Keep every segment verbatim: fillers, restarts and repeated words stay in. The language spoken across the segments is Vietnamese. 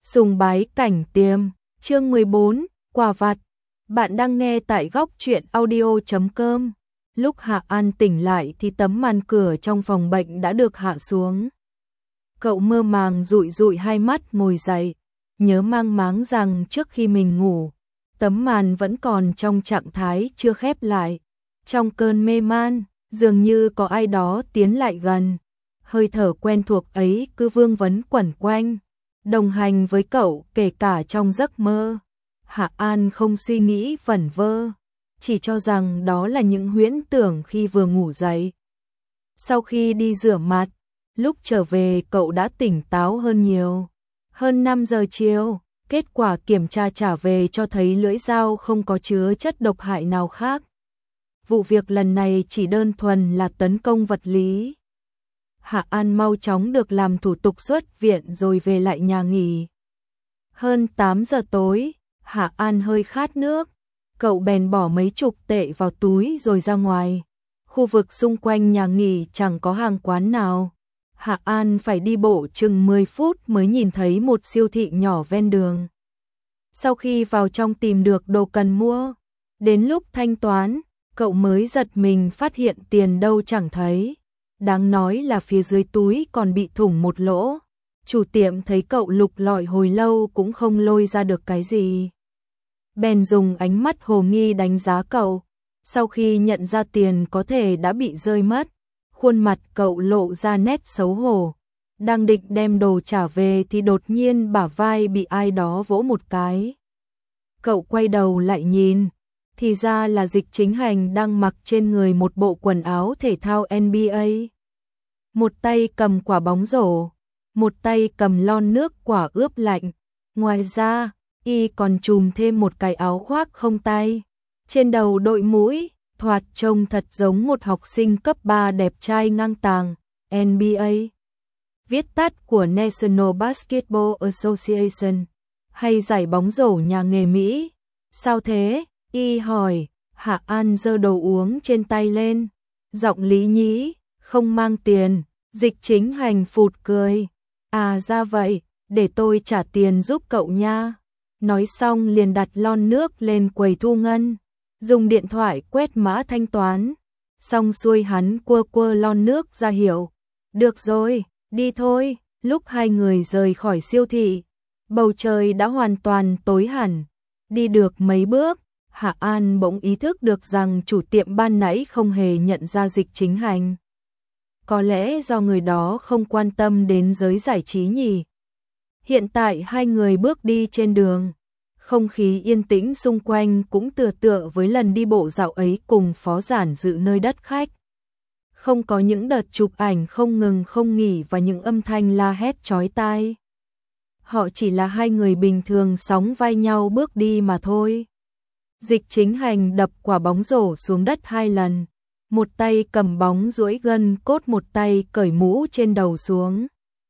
Sùng bái cảnh tiêm, chương mười bốn, quà vặt. Bạn đang nghe tại góc truyện audio chấm com. Lúc Hạ An tỉnh lại thì tấm màn cửa trong phòng bệnh đã được hạ xuống. Cậu mơ màng dụi dụi hai mắt ngồi dậy, nhớ mang máng rằng trước khi mình ngủ, tấm màn vẫn còn trong trạng thái chưa khép lại. Trong cơn mê man, dường như có ai đó tiến lại gần. Hơi thở quen thuộc ấy cứ vương vấn quẩn quanh, đồng hành với cậu kể cả trong giấc mơ. Hạ An không suy nghĩ vẩn vơ, chỉ cho rằng đó là những huyễn tưởng khi vừa ngủ dậy. Sau khi đi rửa mặt, lúc trở về cậu đã tỉnh táo hơn nhiều. Hơn năm giờ chiều, kết quả kiểm tra trả về cho thấy lưỡi dao không có chứa chất độc hại nào khác. Vụ việc lần này chỉ đơn thuần là tấn công vật lý. Hạ An mau chóng được làm thủ tục xuất viện rồi về lại nhà nghỉ. Hơn tám giờ tối, Hạ An hơi khát nước, cậu bèn bỏ mấy chục tệ vào túi rồi ra ngoài. Khu vực xung quanh nhà nghỉ chẳng có hàng quán nào. Hạ An phải đi bộ chừng mười phút mới nhìn thấy một siêu thị nhỏ ven đường. Sau khi vào trong tìm được đồ cần mua, đến lúc thanh toán, cậu mới giật mình phát hiện tiền đâu chẳng thấy. Đáng nói là phía dưới túi còn bị thủng một lỗ. Chủ tiệm thấy cậu lục lọi hồi lâu cũng không lôi ra được cái gì. Bèn dùng ánh mắt hồ nghi đánh giá cậu. Sau khi nhận ra tiền có thể đã bị rơi mất, khuôn mặt cậu lộ ra nét xấu hổ. Đang định đem đồ trả về thì đột nhiên bả vai bị ai đó vỗ một cái. Cậu quay đầu lại nhìn, thì ra là Dịch Chính Hành đang mặc trên người một bộ quần áo thể thao en bi ây. Một tay cầm quả bóng rổ, một tay cầm lon nước quả ướp lạnh. Ngoài ra, y còn trùm thêm một cái áo khoác không tay. Trên đầu đội mũi, thoạt trông thật giống một học sinh cấp ba đẹp trai ngang tàng. en bi ây, viết tắt của National Basketball Association, hay giải bóng rổ nhà nghề Mỹ. Sao thế? Y hỏi. Hạ An giơ đồ uống trên tay lên, giọng lý nhí, không mang tiền. Dịch Chính Hành phụt cười. À ra vậy, để tôi trả tiền giúp cậu nha. Nói xong liền đặt lon nước lên quầy thu ngân, dùng điện thoại quét mã thanh toán. Xong xuôi hắn quơ quơ lon nước ra hiệu. Được rồi, đi thôi. Lúc hai người rời khỏi siêu thị, bầu trời đã hoàn toàn tối hẳn. Đi được mấy bước, Hạ An bỗng ý thức được rằng chủ tiệm ban nãy không hề nhận ra Dịch Chính Hành. Có lẽ do người đó không quan tâm đến giới giải trí nhỉ. Hiện tại hai người bước đi trên đường, không khí yên tĩnh xung quanh cũng tựa tựa với lần đi bộ dạo ấy cùng phó giản dự nơi đất khách. Không có những đợt chụp ảnh không ngừng không nghỉ và những âm thanh la hét chói tai. Họ chỉ là hai người bình thường sóng vai nhau bước đi mà thôi. Dịch Chính Hành đập quả bóng rổ xuống đất hai lần, một tay cầm bóng duỗi gân cốt, một tay cởi mũ trên đầu xuống.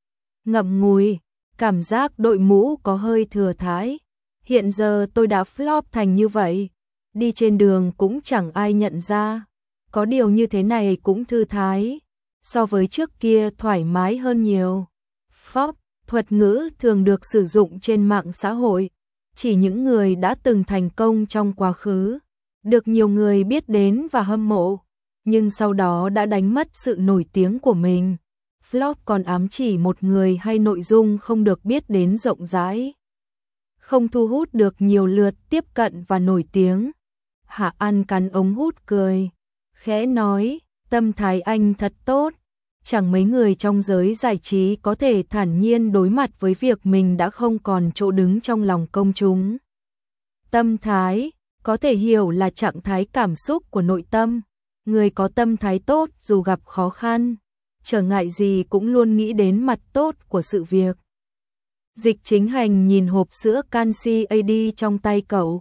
Ngậm ngùi, cảm giác đội mũ có hơi thừa thãi. Hiện giờ tôi đã flop thành như vậy, đi trên đường cũng chẳng ai nhận ra. Có điều như thế này cũng thư thái, so với trước kia thoải mái hơn nhiều. Flop, thuật ngữ thường được sử dụng trên mạng xã hội, chỉ những người đã từng thành công trong quá khứ, được nhiều người biết đến và hâm mộ, nhưng sau đó đã đánh mất sự nổi tiếng của mình. Flop còn ám chỉ một người hay nội dung không được biết đến rộng rãi, không thu hút được nhiều lượt tiếp cận và nổi tiếng. Hạ An cắn ống hút cười, khẽ nói, tâm thái anh thật tốt. Chẳng mấy người trong giới giải trí có thể thản nhiên đối mặt với việc mình đã không còn chỗ đứng trong lòng công chúng. Tâm thái có thể hiểu là trạng thái cảm xúc của nội tâm. Người có tâm thái tốt dù gặp khó khăn, trở ngại gì cũng luôn nghĩ đến mặt tốt của sự việc. Dịch Chính Hành nhìn hộp sữa canxi a đê trong tay cậu,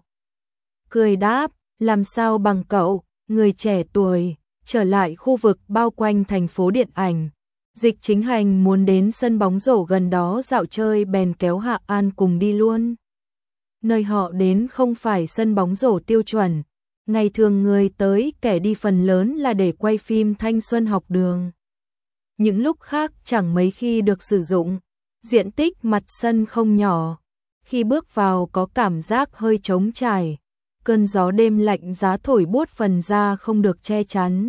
cười đáp, làm sao bằng cậu, người trẻ tuổi. Trở lại khu vực bao quanh thành phố điện ảnh, Dịch Chính Hành muốn đến sân bóng rổ gần đó dạo chơi bèn kéo Hạ An cùng đi luôn. Nơi họ đến không phải sân bóng rổ tiêu chuẩn, ngày thường người tới kẻ đi phần lớn là để quay phim thanh xuân học đường. Những lúc khác chẳng mấy khi được sử dụng, diện tích mặt sân không nhỏ, Khi bước vào có cảm giác hơi trống trải, cơn gió đêm lạnh giá thổi buốt phần da không được che chắn.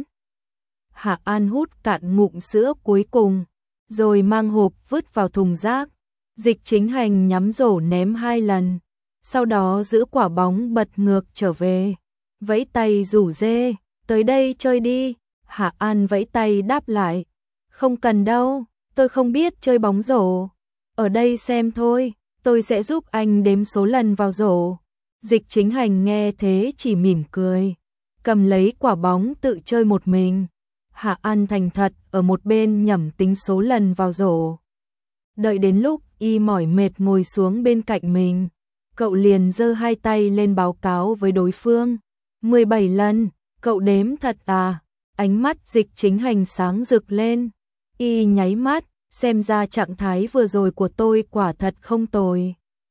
Hạ An hút cạn ngụm sữa cuối cùng, rồi mang hộp vứt vào thùng rác. Dịch Chính Hành nhắm rổ ném hai lần, sau đó giữ quả bóng bật ngược trở về, vẫy tay rủ dê, tới đây chơi đi. Hạ An vẫy tay đáp lại, không cần đâu, tôi không biết chơi bóng rổ, ở đây xem thôi, tôi sẽ giúp anh đếm số lần vào rổ. Dịch Chính Hành nghe thế chỉ mỉm cười, cầm lấy quả bóng tự chơi một mình. Hạ An thành thật ở một bên nhẩm tính số lần vào rổ. Đợi đến lúc y mỏi mệt ngồi xuống bên cạnh mình, cậu liền giơ hai tay lên báo cáo với đối phương. mười bảy lần, cậu đếm thật à? Ánh mắt Dịch Chính Hành sáng rực lên. Y nháy mắt, xem ra trạng thái vừa rồi của tôi quả thật không tồi.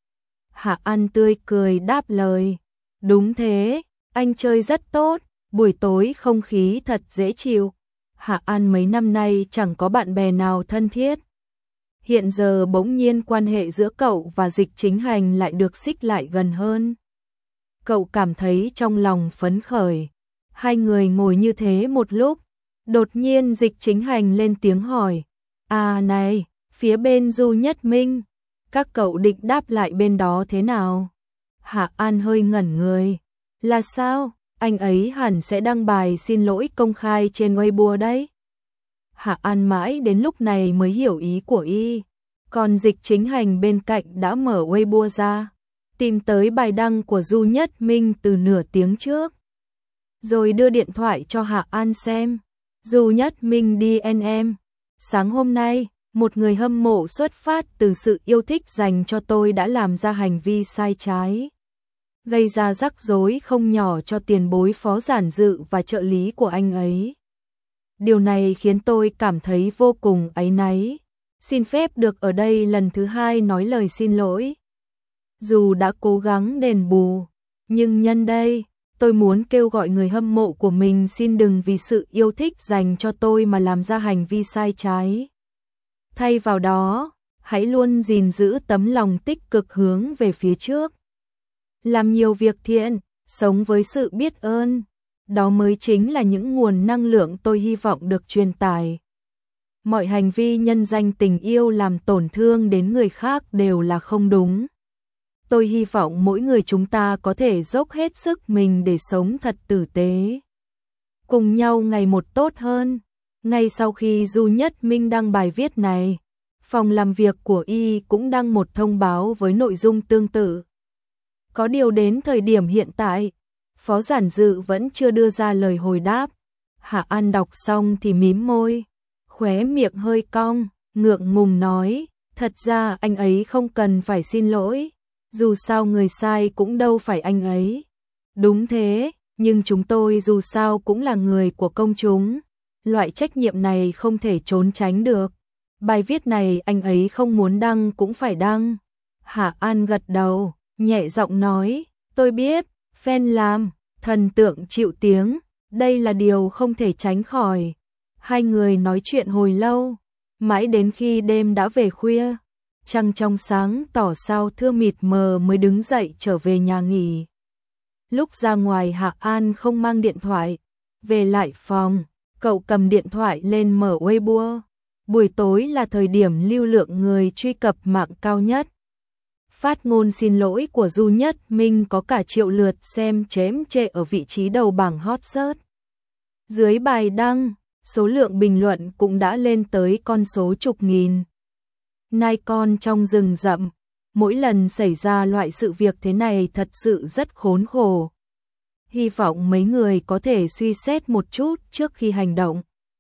Hạ An tươi cười đáp lời, đúng thế, anh chơi rất tốt, buổi tối không khí thật dễ chịu. Hạ An mấy năm nay chẳng có bạn bè nào thân thiết. Hiện giờ bỗng nhiên quan hệ giữa cậu và Dịch Chính Hành lại được xích lại gần hơn. Cậu cảm thấy trong lòng phấn khởi. Hai người ngồi như thế một lúc, đột nhiên Dịch Chính Hành lên tiếng hỏi, à này, phía bên Du Nhất Minh, các cậu định đáp lại bên đó thế nào? Hạ An hơi ngẩn người, là sao? Anh ấy hẳn sẽ đăng bài xin lỗi công khai trên Weibo đấy. Hạ An mãi đến lúc này mới hiểu ý của y, còn Dịch Chính Hành bên cạnh đã mở Weibo ra, tìm tới bài đăng của Du Nhất Minh từ nửa tiếng trước, rồi đưa điện thoại cho Hạ An xem. Du Nhất Minh đê em, sáng hôm nay, một người hâm mộ xuất phát từ sự yêu thích dành cho tôi đã làm ra hành vi sai trái, gây ra rắc rối không nhỏ cho tiền bối phó giản dự và trợ lý của anh ấy. Điều này khiến tôi cảm thấy vô cùng áy náy. Xin phép được ở đây lần thứ hai nói lời xin lỗi. Dù đã cố gắng đền bù, nhưng nhân đây, tôi muốn kêu gọi người hâm mộ của mình xin đừng vì sự yêu thích dành cho tôi mà làm ra hành vi sai trái. Thay vào đó, hãy luôn gìn giữ tấm lòng tích cực hướng về phía trước. Làm nhiều việc thiện, sống với sự biết ơn. Đó mới chính là những nguồn năng lượng tôi hy vọng được truyền tải. Mọi hành vi nhân danh tình yêu làm tổn thương đến người khác đều là không đúng. Tôi hy vọng mỗi người chúng ta có thể dốc hết sức mình để sống thật tử tế, cùng nhau ngày một tốt hơn. Ngay sau khi Du Nhất Minh đăng bài viết này, phòng làm việc của y cũng đăng một thông báo với nội dung tương tự. Có điều đến thời điểm hiện tại, phó giản dự vẫn chưa đưa ra lời hồi đáp. Hạ An đọc xong thì mím môi, khóe miệng hơi cong, ngượng ngùng nói, thật ra anh ấy không cần phải xin lỗi, dù sao người sai cũng đâu phải anh ấy. Đúng thế, nhưng chúng tôi dù sao cũng là người của công chúng, loại trách nhiệm này không thể trốn tránh được. Bài viết này anh ấy không muốn đăng cũng phải đăng. Hạ An gật đầu, nhẹ giọng nói, tôi biết, fan làm, thần tượng chịu tiếng, đây là điều không thể tránh khỏi. Hai người nói chuyện hồi lâu, mãi đến khi đêm đã về khuya, trăng trong sáng tỏ sao thưa mịt mờ mới đứng dậy trở về nhà nghỉ. Lúc ra ngoài Hạ An không mang điện thoại, về lại phòng, cậu cầm điện thoại lên mở Weibo. Buổi tối là thời điểm lưu lượng người truy cập mạng cao nhất. Phát ngôn xin lỗi của Du Nhất Minh có cả triệu lượt xem chém chệ ở vị trí đầu bảng hot search. Dưới bài đăng, số lượng bình luận cũng đã lên tới con số chục nghìn. Nai con trong rừng rậm, mỗi lần xảy ra loại sự việc thế này thật sự rất khốn khổ. Hy vọng mấy người có thể suy xét một chút trước khi hành động.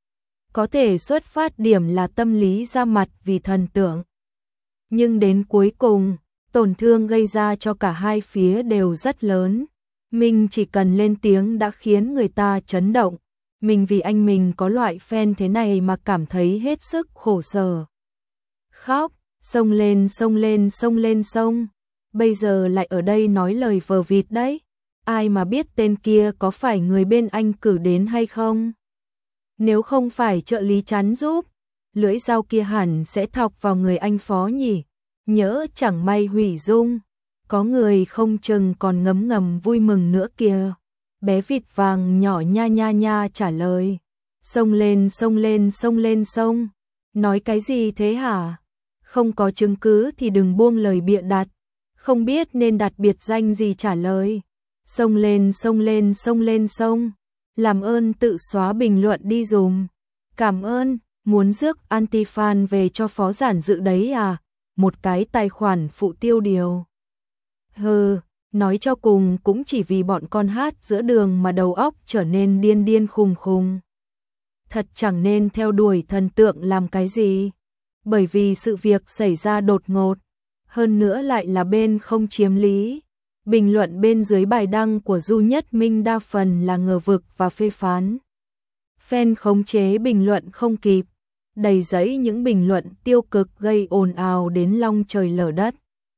Có thể xuất phát điểm là tâm lý ra mặt vì thần tượng, nhưng đến cuối cùng, tổn thương gây ra cho cả hai phía đều rất lớn. Mình chỉ cần lên tiếng đã khiến người ta chấn động. Mình vì anh mình có loại fan thế này mà cảm thấy hết sức khổ sở. Khóc, xông lên xông lên xông lên xông. Bây giờ lại ở đây nói lời vờ vịt đấy. Ai mà biết tên kia có phải người bên anh cử đến hay không? Nếu không phải trợ lý chắn giúp, lưỡi dao kia hẳn sẽ thọc vào người anh phó nhỉ. Nhỡ chẳng may hủy dung, có người không chừng còn ngấm ngầm vui mừng nữa kìa. Bé vịt vàng nhỏ nha nha nha trả lời. Xông lên xông lên xông lên xông. Nói cái gì thế hả? Không có chứng cứ thì đừng buông lời bịa đặt. Không biết nên đặt biệt danh gì trả lời. Xông lên xông lên xông lên xông. Làm ơn tự xóa bình luận đi dùm. Cảm ơn, muốn rước anti-fan về cho phó giản dự đấy à? Một cái tài khoản phụ tiêu điều. Hừ, nói cho cùng cũng chỉ vì bọn con hát giữa đường mà đầu óc trở nên điên điên khùng khùng. Thật chẳng nên theo đuổi thần tượng làm cái gì. Bởi vì sự việc xảy ra đột ngột. Hơn nữa lại là bên không chiếm lý. Bình luận bên dưới bài đăng của Du Nhất Minh đa phần là ngờ vực và phê phán. Fan khống chế bình luận không kịp, đầy giấy những bình luận tiêu cực gây ồn ào đến long trời lở đất.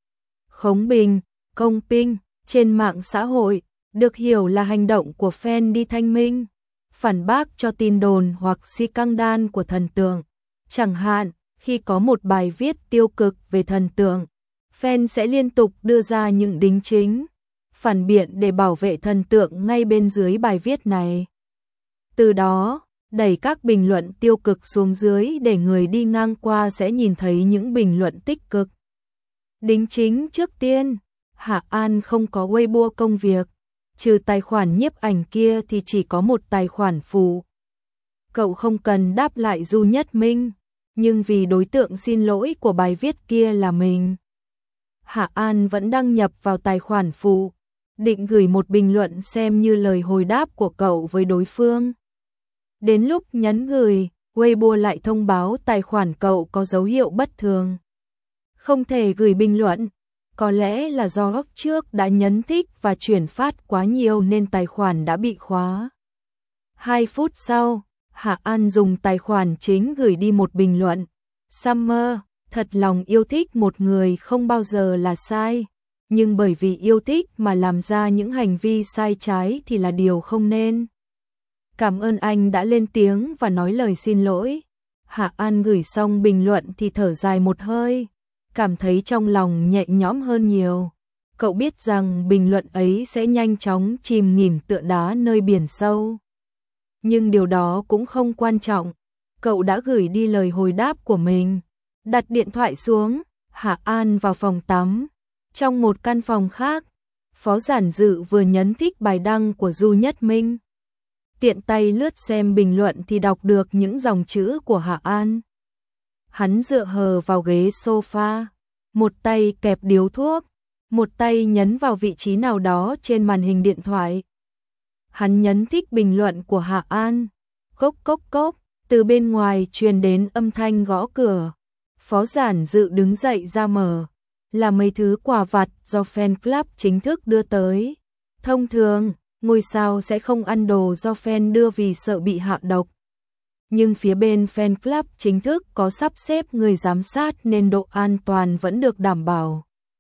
Khống bình, công pinh, trên mạng xã hội, được hiểu là hành động của fan đi thanh minh, phản bác cho tin đồn hoặc si căng đan của thần tượng. Chẳng hạn, khi có một bài viết tiêu cực về thần tượng, fan sẽ liên tục đưa ra những đính chính, phản biện để bảo vệ thần tượng ngay bên dưới bài viết này. Từ đó, đẩy các bình luận tiêu cực xuống dưới để người đi ngang qua sẽ nhìn thấy những bình luận tích cực. Đính chính trước tiên, Hạ An không có Weibo công việc, trừ tài khoản nhiếp ảnh kia thì chỉ có một tài khoản phụ. Cậu không cần đáp lại Du Nhất Minh, nhưng vì đối tượng xin lỗi của bài viết kia là mình, Hạ An vẫn đăng nhập vào tài khoản phụ, định gửi một bình luận xem như lời hồi đáp của cậu với đối phương. Đến lúc nhấn gửi, Weibo lại thông báo tài khoản cậu có dấu hiệu bất thường. Không thể gửi bình luận, có lẽ là do lúc trước đã nhấn thích và chuyển phát quá nhiều nên tài khoản đã bị khóa. Hai phút sau, Hạ An dùng tài khoản chính gửi đi một bình luận. Summer, thật lòng yêu thích một người không bao giờ là sai, nhưng bởi vì yêu thích mà làm ra những hành vi sai trái thì là điều không nên. Cảm ơn anh đã lên tiếng và nói lời xin lỗi. Hạ An gửi xong bình luận thì thở dài một hơi, cảm thấy trong lòng nhẹ nhõm hơn nhiều. Cậu biết rằng bình luận ấy sẽ nhanh chóng chìm nghỉm tựa đá nơi biển sâu. Nhưng điều đó cũng không quan trọng. Cậu đã gửi đi lời hồi đáp của mình. Đặt điện thoại xuống, Hạ An vào phòng tắm. Trong một căn phòng khác, Phó Giản Dự vừa nhấn thích bài đăng của Du Nhất Minh. Tiện tay lướt xem bình luận thì đọc được những dòng chữ của Hạ An. Hắn dựa hờ vào ghế sofa, một tay kẹp điếu thuốc, một tay nhấn vào vị trí nào đó trên màn hình điện thoại. Hắn nhấn thích bình luận của Hạ An. Cốc cốc cốc, từ bên ngoài truyền đến âm thanh gõ cửa. Phó Giản Dự đứng dậy ra mở, là mấy thứ quà vặt do fan club chính thức đưa tới. Thông thường, ngôi sao sẽ không ăn đồ do fan đưa vì sợ bị hạ độc. Nhưng phía bên fan club chính thức có sắp xếp người giám sát nên độ an toàn vẫn được đảm bảo.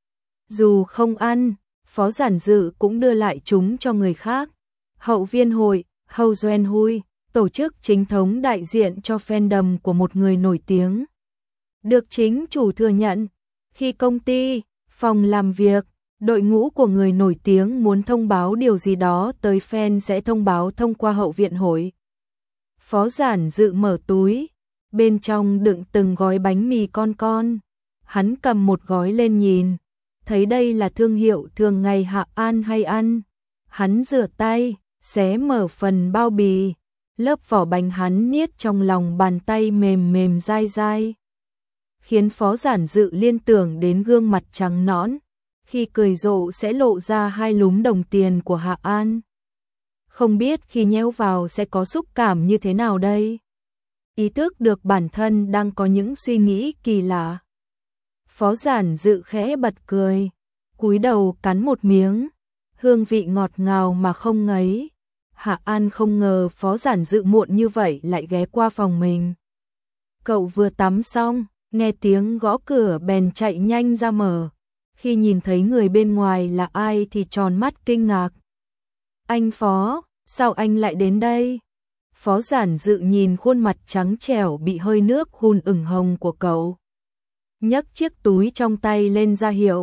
Dù không ăn, Phó Giản Dự cũng đưa lại chúng cho người khác. Hậu viên hội, Hậu Doen Hui, tổ chức chính thống đại diện cho fandom của một người nổi tiếng. Được chính chủ thừa nhận, khi công ty, phòng làm việc, đội ngũ của người nổi tiếng muốn thông báo điều gì đó tới fan sẽ thông báo thông qua hậu viện hội. Phó Giản Dự mở túi, bên trong đựng từng gói bánh mì con con. Hắn cầm một gói lên nhìn, thấy đây là thương hiệu thường ngày Hạ An hay ăn. Hắn rửa tay, xé mở phần bao bì, lớp vỏ bánh hắn niết trong lòng bàn tay mềm mềm dai dai, khiến Phó Giản Dự liên tưởng đến gương mặt trắng nõn, khi cười rộ sẽ lộ ra hai lúm đồng tiền của Hạ An. Không biết khi nhéo vào sẽ có xúc cảm như thế nào đây? Ý thức được bản thân đang có những suy nghĩ kỳ lạ. Phó Giản Dự khẽ bật cười, cúi đầu cắn một miếng, hương vị ngọt ngào mà không ngấy. Hạ An không ngờ Phó Giản Dự muộn như vậy lại ghé qua phòng mình. Cậu vừa tắm xong, nghe tiếng gõ cửa bèn chạy nhanh ra mở. Khi nhìn thấy người bên ngoài là ai thì tròn mắt kinh ngạc. Anh Phó, sao anh lại đến đây? Phó Giản Dự nhìn khuôn mặt trắng trẻo bị hơi nước hun ửng hồng của cậu, nhấc chiếc túi trong tay lên ra hiệu.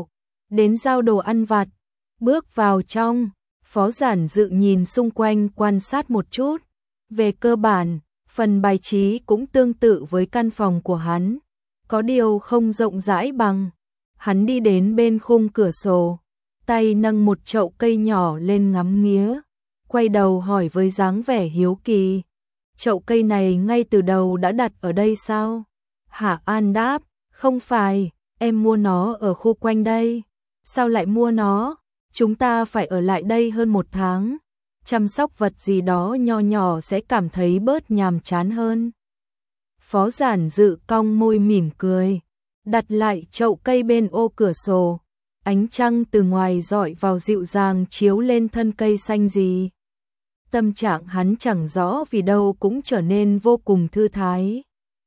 đến giao đồ ăn vặt, bước vào trong, Phó Giản Dự nhìn xung quanh quan sát một chút. Về cơ bản, phần bài trí cũng tương tự với căn phòng của hắn, có điều không rộng rãi bằng. Hắn đi đến bên khung cửa sổ, tay nâng một chậu cây nhỏ lên ngắm nghía, quay đầu hỏi với dáng vẻ hiếu kỳ. Chậu cây này ngay từ đầu đã đặt ở đây sao? Hạ An đáp, không phải, em mua nó ở khu quanh đây. Sao lại mua nó? Chúng ta phải ở lại đây hơn một tháng. Chăm sóc vật gì đó nho nhỏ sẽ cảm thấy bớt nhàm chán hơn. Phó Giản Dự cong môi mỉm cười, đặt lại chậu cây bên ô cửa sổ. Ánh trăng từ ngoài rọi vào dịu dàng chiếu lên thân cây xanh gì. Tâm trạng hắn chẳng rõ vì đâu cũng trở nên vô cùng thư thái.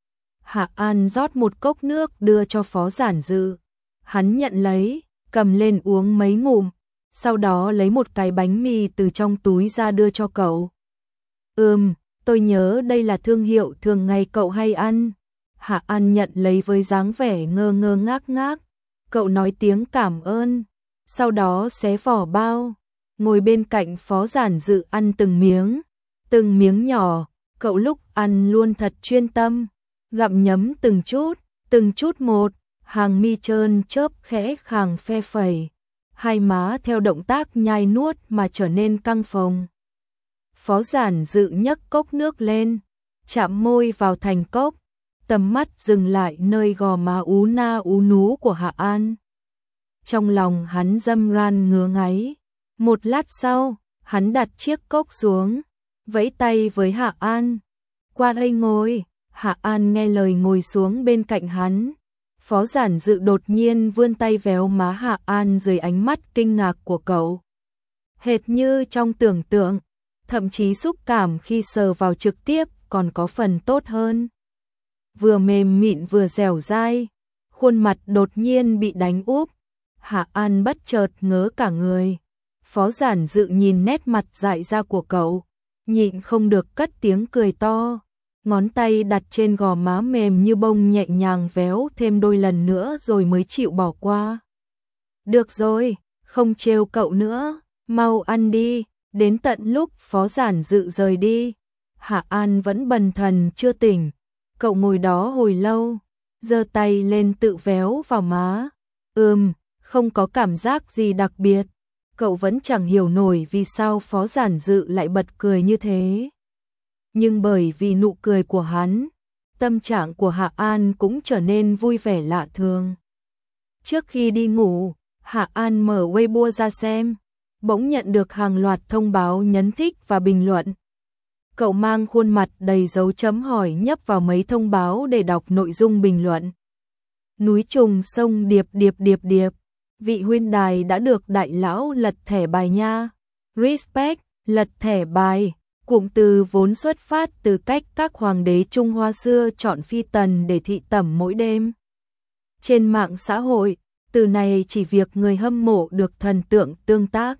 Hạ An rót một cốc nước đưa cho Phó Giản Dự. Hắn nhận lấy, cầm lên uống mấy ngụm, sau đó lấy một cái bánh mì từ trong túi ra đưa cho cậu. Ừm, tôi nhớ đây là thương hiệu thường ngày cậu hay ăn. Hạ An nhận lấy với dáng vẻ ngơ ngơ ngác ngác. Cậu nói tiếng cảm ơn, sau đó xé vỏ bao, ngồi bên cạnh Phó Giản Dự ăn từng miếng, từng miếng nhỏ. Cậu lúc ăn luôn thật chuyên tâm, gặm nhấm từng chút, từng chút một, hàng mi trơn chớp khẽ khàng phe phẩy, hai má theo động tác nhai nuốt mà trở nên căng phồng. Phó Giản Dự nhấc cốc nước lên, chạm môi vào thành cốc, tầm mắt dừng lại nơi gò má ú na ú nú của Hạ An. Trong lòng hắn râm ran ngứa ngáy. Một lát sau, hắn đặt chiếc cốc xuống, vẫy tay với Hạ An. Qua đây ngồi. Hạ An nghe lời ngồi xuống bên cạnh hắn. Phó Giản Dự đột nhiên vươn tay véo má Hạ An dưới ánh mắt kinh ngạc của cậu. Hệt như trong tưởng tượng, thậm chí xúc cảm khi sờ vào trực tiếp còn có phần tốt hơn. Vừa mềm mịn vừa dẻo dai, khuôn mặt đột nhiên bị đánh úp. Hạ An bất chợt ngớ cả người. Phó Giản Dự nhìn nét mặt dại ra của cậu, nhịn không được cất tiếng cười to. Ngón tay đặt trên gò má mềm như bông nhẹ nhàng véo thêm đôi lần nữa rồi mới chịu bỏ qua. Được rồi, không trêu cậu nữa, mau ăn đi. Đến tận lúc Phó Giản Dự rời đi, Hạ An vẫn bần thần chưa tỉnh. Cậu ngồi đó hồi lâu, giơ tay lên tự véo vào má. Ừm, không có cảm giác gì đặc biệt. Cậu vẫn chẳng hiểu nổi vì sao Phó Giản Dự lại bật cười như thế. Nhưng bởi vì nụ cười của hắn, tâm trạng của Hạ An cũng trở nên vui vẻ lạ thường. Trước khi đi ngủ, Hạ An mở Weibo ra xem, bỗng nhận được hàng loạt thông báo nhấn thích và bình luận. Cậu mang khuôn mặt đầy dấu chấm hỏi nhấp vào mấy thông báo để đọc nội dung bình luận. Núi trùng sông điệp điệp điệp điệp, vị huynh đài đã được đại lão lật thẻ bài nha. Respect, lật thẻ bài, cụm từ vốn xuất phát từ cách các hoàng đế Trung Hoa xưa chọn phi tần để thị tẩm mỗi đêm. Trên mạng xã hội, từ này chỉ việc người hâm mộ được thần tượng tương tác.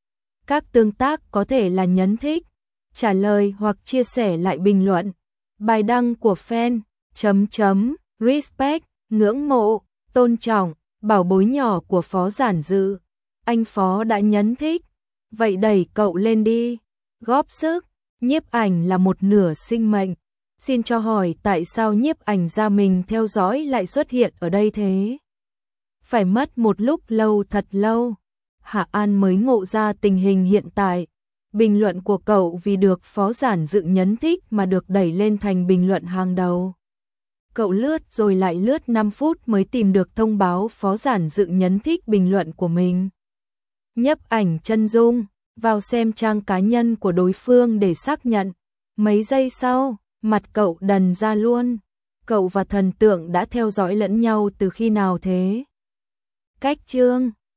Các tương tác có thể là nhấn thích, trả lời hoặc chia sẻ lại bình luận. Bài đăng của fan, chấm chấm, respect, ngưỡng mộ, tôn trọng, bảo bối nhỏ của Phó Giản Dự. Anh Phó đã nhấn thích, vậy đẩy cậu lên đi, góp sức. Nhiếp ảnh là một nửa sinh mệnh. Xin cho hỏi tại sao nhiếp ảnh gia mình theo dõi lại xuất hiện ở đây thế? Phải mất một lúc lâu thật lâu, Hạ An mới ngộ ra tình hình hiện tại. Bình luận của cậu vì được Phó Giản Dự nhấn thích mà được đẩy lên thành bình luận hàng đầu. Cậu lướt rồi lại lướt năm phút mới tìm được thông báo Phó Giản Dự nhấn thích bình luận của mình. Nhấp ảnh chân dung, vào xem trang cá nhân của đối phương để xác nhận. Mấy giây sau, mặt cậu đần ra luôn. Cậu và thần tượng đã theo dõi lẫn nhau từ khi nào thế? Cách chương